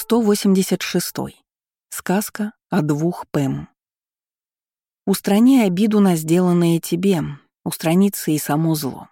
186. Сказка о двух Пэм. Устрани обиду на сделанное тебе, устранится и само зло.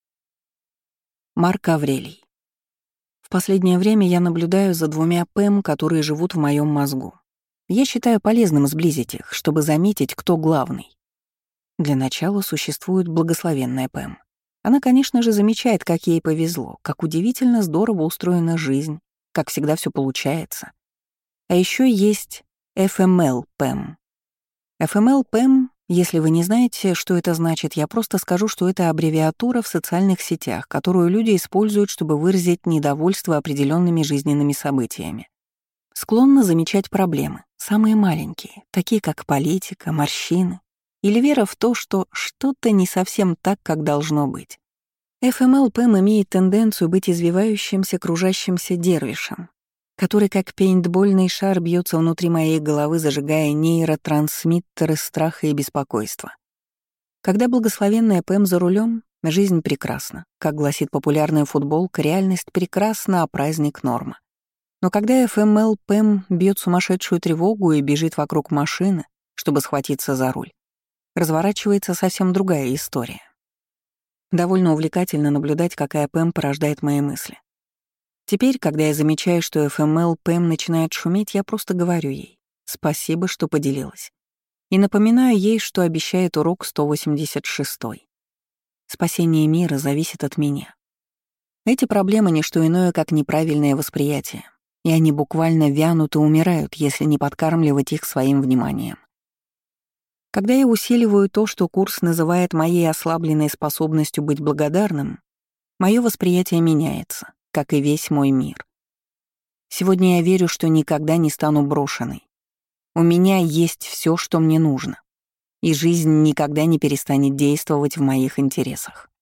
Марк Аврелий. В последнее время я наблюдаю за двумя Пэм, которые живут в моем мозгу. Я считаю полезным сблизить их, чтобы заметить, кто главный. Для начала существует благословенная Пэм. Она, конечно же, замечает, как ей повезло, как удивительно здорово устроена жизнь, как всегда все получается. А еще есть FML Пэм. FML Пэм, если вы не знаете, что это значит, я просто скажу, что это аббревиатура в социальных сетях, которую люди используют, чтобы выразить недовольство определенными жизненными событиями. Склонны замечать проблемы, самые маленькие, такие как политика, морщины, или вера в то, что что-то не совсем так, как должно быть. FML Пэм имеет тенденцию быть извивающимся, кружащимся дервишем, который как пейнтбольный шар бьется внутри моей головы, зажигая нейротрансмиттеры страха и беспокойства. Когда благословенная Пэм за рулем, жизнь прекрасна. Как гласит популярная футболка, реальность прекрасна, а праздник — норма. Но когда FML Пэм бьет сумасшедшую тревогу и бежит вокруг машины, чтобы схватиться за руль, разворачивается совсем другая история. Довольно увлекательно наблюдать, какая Пэм порождает мои мысли. Теперь, когда я замечаю, что FML Пэм начинает шуметь, я просто говорю ей «спасибо, что поделилась». И напоминаю ей, что обещает урок 186. Спасение мира зависит от меня. Эти проблемы — не что иное, как неправильное восприятие, и они буквально вянут и умирают, если не подкармливать их своим вниманием. Когда я усиливаю то, что курс называет моей ослабленной способностью быть благодарным, мое восприятие меняется, как и весь мой мир. Сегодня я верю, что никогда не стану брошенной. У меня есть все, что мне нужно, и жизнь никогда не перестанет действовать в моих интересах.